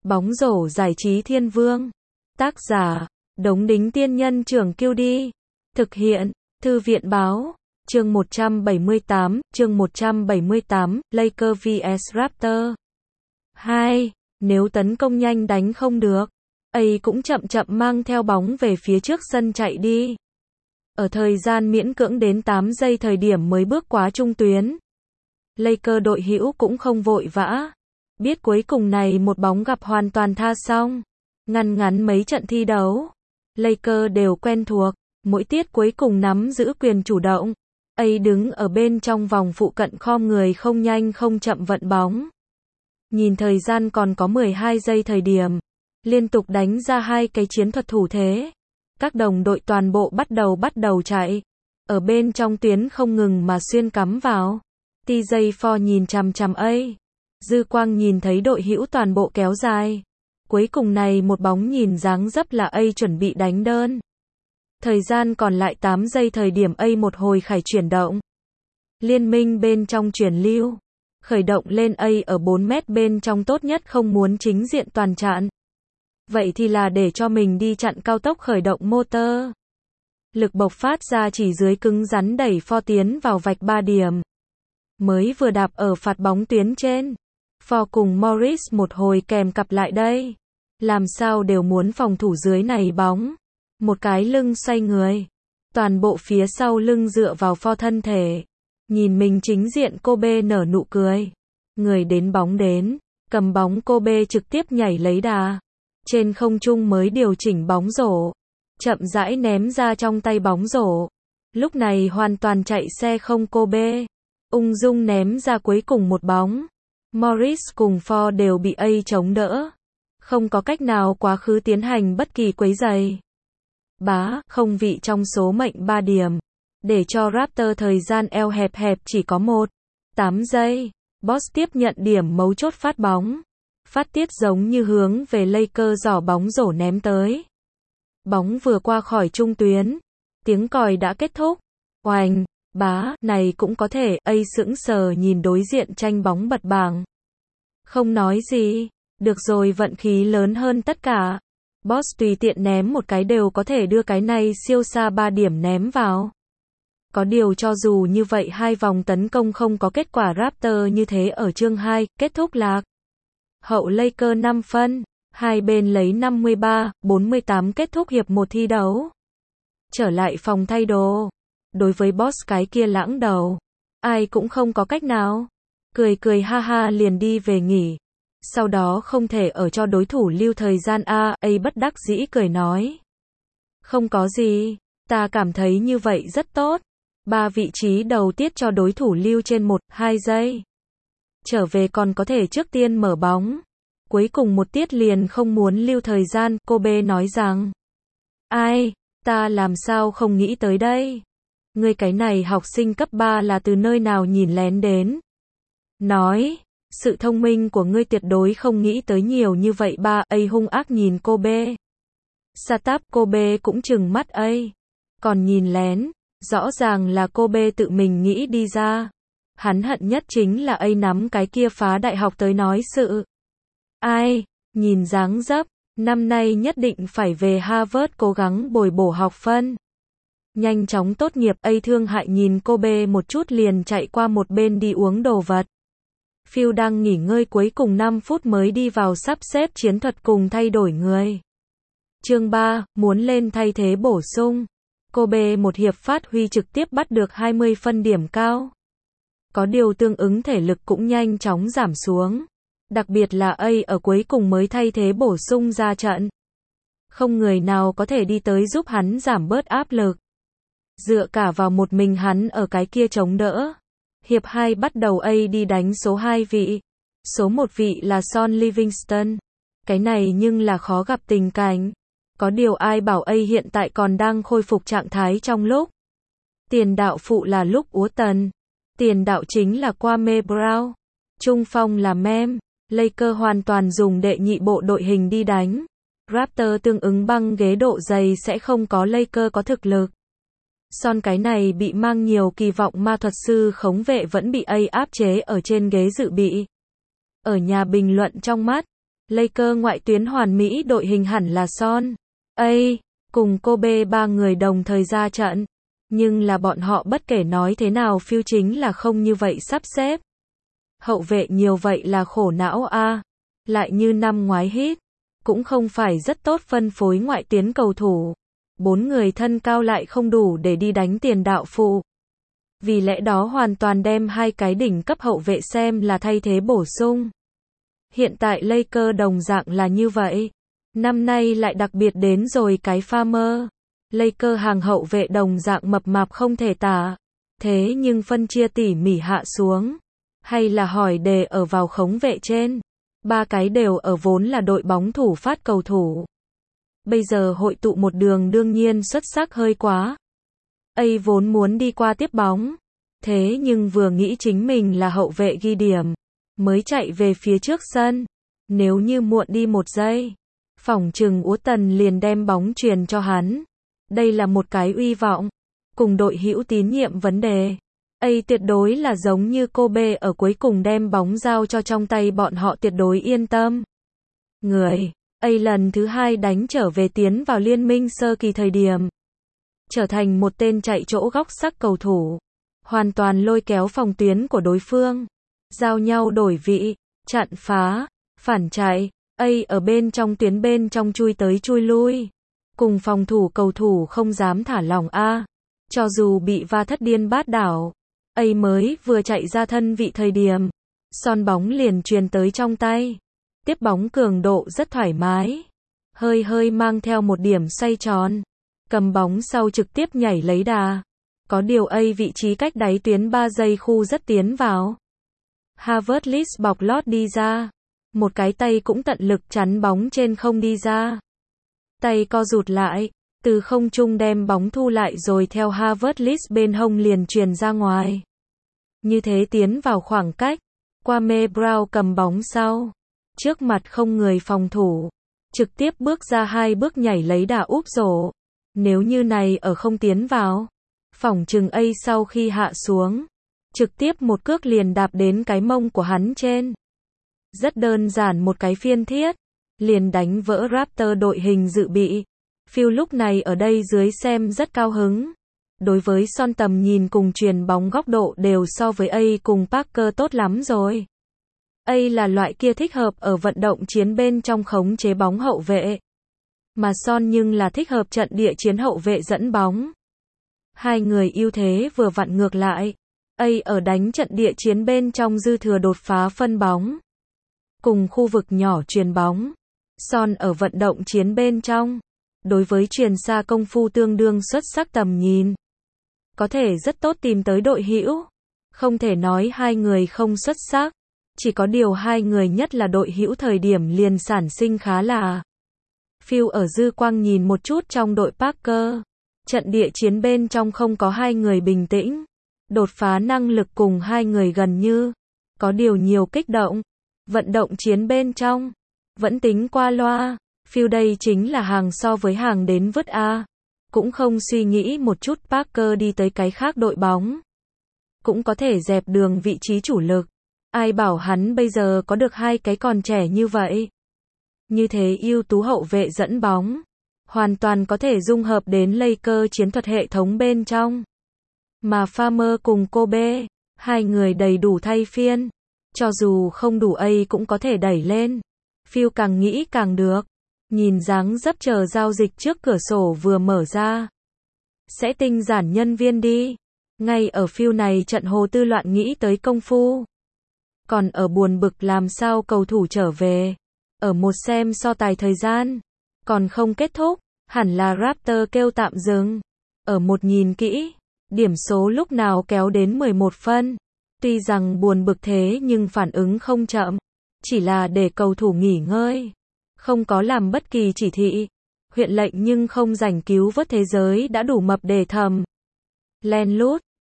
Bóng rổ giải trí thiên vương. Tác giả, Đống Đính Tiên Nhân Trưởng QD. Thực hiện, Thư viện Báo. Chương 178, Lakers vs Raptors. 2. Nếu tấn công nhanh đánh không được, ấy cũng chậm chậm mang theo bóng về phía trước sân chạy đi. Ở thời gian miễn cưỡng đến 8 giây thời điểm mới bước quá trung tuyến. Lakers đội hữu cũng không vội vã. Biết cuối cùng này một bóng gặp hoàn toàn tha xong. Ngắn mấy trận thi đấu, Lakers đều quen thuộc, mỗi tiết cuối cùng nắm giữ quyền chủ động. ấy đứng ở bên trong vòng phụ cận khom người không nhanh không chậm vận bóng. Nhìn thời gian còn có 12 giây thời điểm, liên tục đánh ra hai cái chiến thuật thủ thế. Các đồng đội toàn bộ bắt đầu chạy. Ở bên trong tuyến không ngừng mà xuyên cắm vào. TJ Ford nhìn chằm chằm ấy. Dư quang nhìn thấy đội hữu toàn bộ kéo dài. Cuối cùng này một bóng nhìn dáng dấp là A chuẩn bị đánh đơn. Thời gian còn lại 8 giây thời điểm A một hồi khải chuyển động. Liên minh bên trong chuyển lưu. Khởi động lên A ở 4 mét bên trong tốt nhất không muốn chính diện toàn chặn. Vậy thì là để cho mình đi chặn cao tốc khởi động motor. Lực bộc phát ra chỉ dưới cứng rắn đẩy Ford tiến vào vạch 3 điểm. Mới vừa đạp ở phạt bóng tuyến trên. Ford cùng Morris một hồi kèm cặp lại đây. Làm sao đều muốn phòng thủ dưới này bóng. Một cái lưng xoay người. Toàn bộ phía sau lưng dựa vào Ford thân thể. Nhìn mình chính diện Kobe nở nụ cười. Người đến bóng đến. Cầm bóng Kobe trực tiếp nhảy lấy đà. Trên không trung mới điều chỉnh bóng rổ. Chậm rãi ném ra trong tay bóng rổ. Lúc này hoàn toàn chạy xe không Kobe. Ung dung ném ra cuối cùng một bóng. Morris cùng Ford đều bị A chống đỡ. Không có cách nào quá khứ tiến hành bất kỳ quấy giày. Không vị trong số mệnh 3 điểm. Để cho Raptors thời gian eo hẹp chỉ có 8 giây. Boss tiếp nhận điểm mấu chốt phát bóng. Phát tiết giống như hướng về Lakers giỏ bóng rổ ném tới. Bóng vừa qua khỏi trung tuyến. Tiếng còi đã kết thúc. Oành, này cũng có thể. A sững sờ nhìn đối diện tranh bóng bật bảng. Không nói gì. Được rồi, vận khí lớn hơn tất cả. Boss tùy tiện ném một cái đều có thể đưa cái này siêu xa 3 điểm ném vào. Có điều cho dù như vậy hai vòng tấn công không có kết quả Raptors như thế ở chương 2, kết thúc lạc. Hậu Lakers 5 phân, hai bên lấy 53-48 kết thúc hiệp 1 thi đấu. Trở lại phòng thay đồ. Đối với Boss cái kia lãng đầu, ai cũng không có cách nào. Cười ha ha liền đi về nghỉ. Sau đó không thể ở cho đối thủ lưu thời gian A bất đắc dĩ cười nói. Không có gì, ta cảm thấy như vậy rất tốt. 3 vị trí đầu tiết cho đối thủ lưu trên 1-2 giây. Trở về còn có thể trước tiên mở bóng. Cuối cùng một tiết liền không muốn lưu thời gian, Kobe nói rằng. Ta làm sao không nghĩ tới đây. Ngươi cái này học sinh cấp 3 là từ nơi nào nhìn lén đến. Nói, sự thông minh của ngươi tuyệt đối không nghĩ tới nhiều như vậy. A hung ác nhìn Kobe. Satap Kobe cũng trừng mắt A. Còn nhìn lén, rõ ràng là Kobe tự mình nghĩ đi ra. Hắn hận nhất chính là A nắm cái kia phá đại học tới nói sự. Nhìn dáng dấp, năm nay nhất định phải về Harvard cố gắng bồi bổ học phân. Nhanh chóng tốt nghiệp. A thương hại nhìn Kobe một chút liền chạy qua một bên đi uống đồ vật. Phil đang nghỉ ngơi cuối cùng 5 phút mới đi vào sắp xếp chiến thuật cùng thay đổi người. Chương 3, muốn lên thay thế bổ sung. Kobe một hiệp phát huy trực tiếp bắt được 20 phân điểm cao. Có điều tương ứng thể lực cũng nhanh chóng giảm xuống. Đặc biệt là A ở cuối cùng mới thay thế bổ sung ra trận. Không người nào có thể đi tới giúp hắn giảm bớt áp lực. Dựa cả vào một mình hắn ở cái kia chống đỡ. Hiệp 2 bắt đầu A đi đánh số 2 vị. Số 1 vị là Son Livingston. Cái này nhưng là khó gặp tình cảnh. Có điều ai bảo A hiện tại còn đang khôi phục trạng thái trong lúc. Tiền đạo phụ là Luke Walton. Tiền đạo chính là Kwame Brown. Trung phong là Mem. Lakers hoàn toàn dùng đệ nhị bộ đội hình đi đánh. Raptors tương ứng băng ghế độ dày sẽ không có Lakers có thực lực. Son cái này bị mang nhiều kỳ vọng ma thuật sư khống vệ vẫn bị A áp chế ở trên ghế dự bị. Ở nhà bình luận trong mắt, Lakers ngoại tuyến hoàn mỹ đội hình hẳn là Son, A, cùng Kobe ba người đồng thời ra trận. Nhưng là bọn họ bất kể nói thế nào Phil chính là không như vậy sắp xếp. Hậu vệ nhiều vậy là khổ não a. Lại như năm ngoái hít, cũng không phải rất tốt phân phối ngoại tuyến cầu thủ. 4 người thân cao lại không đủ để đi đánh tiền đạo phụ. Vì lẽ đó hoàn toàn đem 2 cái đỉnh cấp hậu vệ xem là thay thế bổ sung. Hiện tại Lakers đồng dạng là như vậy. Năm nay lại đặc biệt đến rồi cái Farmer. Lakers hàng hậu vệ đồng dạng mập mạp không thể tả. Thế nhưng phân chia tỉ mỉ hạ xuống. Hay là hỏi đề ở vào khống vệ trên. 3 cái đều ở vốn là đội bóng thủ phát cầu thủ. Bây giờ hội tụ một đường đương nhiên xuất sắc hơi quá. A vốn muốn đi qua tiếp bóng. Thế nhưng vừa nghĩ chính mình là hậu vệ ghi điểm. Mới chạy về phía trước sân. Nếu như muộn đi 1 giây. Phỏng chừng Úa Tần liền đem bóng truyền cho hắn. Đây là một cái uy vọng. Cùng đội hữu tín nhiệm vấn đề. A tuyệt đối là giống như Kobe ở cuối cùng đem bóng giao cho trong tay bọn họ tuyệt đối yên tâm. Người. A lần thứ 2 đánh trở về tiến vào liên minh sơ kỳ thời điểm. Trở thành một tên chạy chỗ góc sắc cầu thủ. Hoàn toàn lôi kéo phòng tuyến của đối phương. Giao nhau đổi vị, chặn phá, phản chạy. A ở bên trong tuyến bên trong chui tới chui lui. Cùng phòng thủ cầu thủ không dám thả lỏng a. Cho dù bị va thất điên bát đảo. A mới vừa chạy ra thân vị thời điểm. Son bóng liền truyền tới trong tay. Tiếp bóng cường độ rất thoải mái. Hơi hơi mang theo một điểm xoay tròn. Cầm bóng sau trực tiếp nhảy lấy đà. Có điều A vị trí cách đáy tuyến 3 giây khu rất tiến vào. Havertz bọc lót đi ra. Một cái tay cũng tận lực chắn bóng trên không đi ra. Tay co rụt lại. Từ không trung đem bóng thu lại rồi theo Havertz bên hông liền truyền ra ngoài. Như thế tiến vào khoảng cách. Kwame Brown cầm bóng sau. Trước mặt không người phòng thủ. Trực tiếp bước ra 2 bước nhảy lấy đà úp rổ. Nếu như này ở không tiến vào. Phỏng chừng A sau khi hạ xuống. Trực tiếp một cước liền đạp đến cái mông của hắn trên. Rất đơn giản một cái phiên thiết. Liền đánh vỡ Raptor đội hình dự bị. Phil lúc này ở đây dưới xem rất cao hứng. Đối với Son tầm nhìn cùng truyền bóng góc độ đều so với A cùng Parker tốt lắm rồi. A là loại kia thích hợp ở vận động chiến bên trong khống chế bóng hậu vệ. Mà Son nhưng là thích hợp trận địa chiến hậu vệ dẫn bóng. Hai người ưu thế vừa vặn ngược lại. A ở đánh trận địa chiến bên trong dư thừa đột phá phân bóng. Cùng khu vực nhỏ truyền bóng. Son ở vận động chiến bên trong. Đối với truyền xa công phu tương đương xuất sắc tầm nhìn. Có thể rất tốt tìm tới đội hữu. Không thể nói hai người không xuất sắc. Chỉ có điều hai người nhất là đội hữu thời điểm liền sản sinh khá là. Phil ở dư quang nhìn một chút trong đội Parker. Trận địa chiến bên trong không có hai người bình tĩnh. Đột phá năng lực cùng hai người gần như. Có điều nhiều kích động. Vận động chiến bên trong. Vẫn tính qua loa. Phil đây chính là hàng so với hàng đến vứt A. Cũng không suy nghĩ một chút Parker đi tới cái khác đội bóng. Cũng có thể dẹp đường vị trí chủ lực. Ai bảo hắn bây giờ có được hai cái còn trẻ như vậy. Như thế ưu tú hậu vệ dẫn bóng. Hoàn toàn có thể dung hợp đến Lakers chiến thuật hệ thống bên trong. Mà Farmer cùng Kobe, hai người đầy đủ thay phiên. Cho dù không đủ A cũng có thể đẩy lên. Phil càng nghĩ càng được. Nhìn dáng dấp chờ giao dịch trước cửa sổ vừa mở ra. Sẽ tinh giản nhân viên đi. Ngay ở Phil này trận hồ tư loạn nghĩ tới công phu. Còn ở buồn bực làm sao cầu thủ trở về. Ở một xem so tài thời gian. Còn không kết thúc. Hẳn là Raptor kêu tạm dừng. Ở một nhìn kỹ. Điểm số lúc nào kéo đến 11 phân. Tuy rằng buồn bực thế nhưng phản ứng không chậm. Chỉ là để cầu thủ nghỉ ngơi. Không có làm bất kỳ chỉ thị. Huyện lệnh nhưng không giành cứu vớt thế giới đã đủ mập để thầm. Len lút.